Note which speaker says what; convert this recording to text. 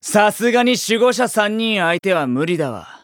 Speaker 1: さすがに守護者3人相手は無理だわ。